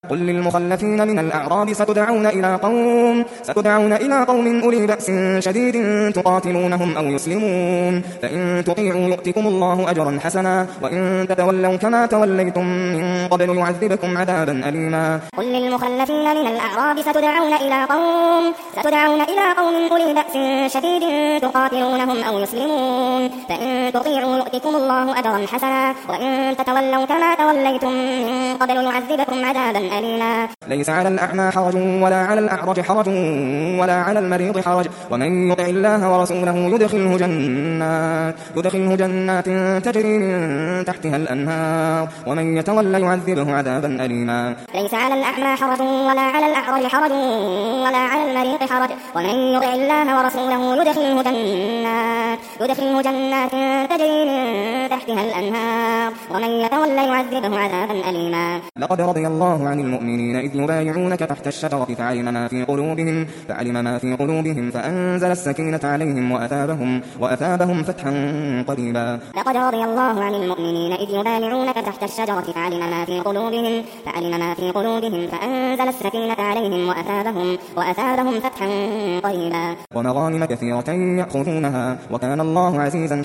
قل للمخلفين من الأعراب ستدعون إلى قوم أولي بأس شديد تقاتلونهم أو يسلمون، فإن تطيعوا يؤتكم الله أجرا حسنا، وإن تتولوا كما توليتم من قبل يعذبكم عذابا أليما. قل للمخلفين من الأعراب ستدعون إلى قوم أولي بأس شديد تقاتلونهم أو يسلمون، فإن تطيعوا يؤتكم الله أجرا حسنا، وإن تتولوا كما توليتم من قبل يعذبكم عذابا أليما. ليس على الأعمى حرج ولا على الأعرج حرج ولا على المريض حرج، ومن يطع الله ورسوله يدخله جنات تجري من تحتها الأنهار، ومن يتولى يعذبه عذابا أليما. ليس على الأعمى حرج ولا على الأعرج حرج ولا على المريض حرج، ومن يطع الله ورسوله يدخله جنات تجري من تحتها الأنهار، ومن يتولى يعذبه عذابا أليما. لقد رضي الله عن المؤمنين إذ يبايعونك تحت الشجرة فعلم ما في قلوبهم فأنزل السكينة عليهم وأثابهم فتحا قريبا. لقد رضي الله عن المؤمنين إذ يبايعونك تحت الشجرة فعلم ما في قلوبهم فأنزل السكينة عليهم وأثابهم فتحا قريبا. ومغانم كثيرة يأخذونها وكان الله عزيزا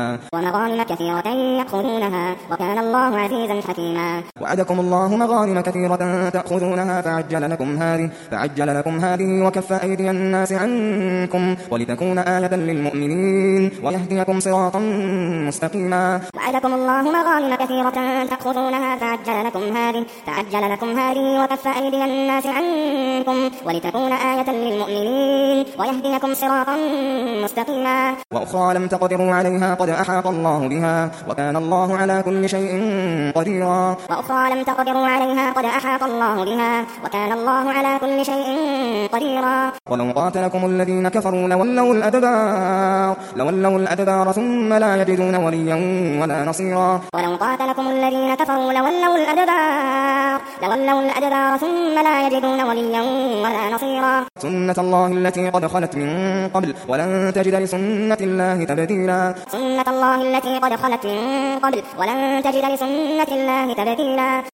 حكيما. وعدكم الله مغانم كثيرة تأخذونها فعجل لكم هذه وكف أيدي الناس عنكم ولتكون آية للمؤمنين ويهديكم صراطا مستقيما. وعدكم الله مغانم كثيرة تأخذونها فعجل لكم هذه وكف أيدي الناس عنكم ولتكون آية للمؤمنين ويهديكم صراطا مستقيما. وأخرى لم تقدروا عليها قد أحاط الله بها وكان الله على كل شيء قديرا. ولو قاتلكم الذين كفروا لولوا الأدبار ثم لا يجدون وليا ولا نصيرا. سنة الله التي قد خلت من قبل ولن تجد لسنة الله تبديلا.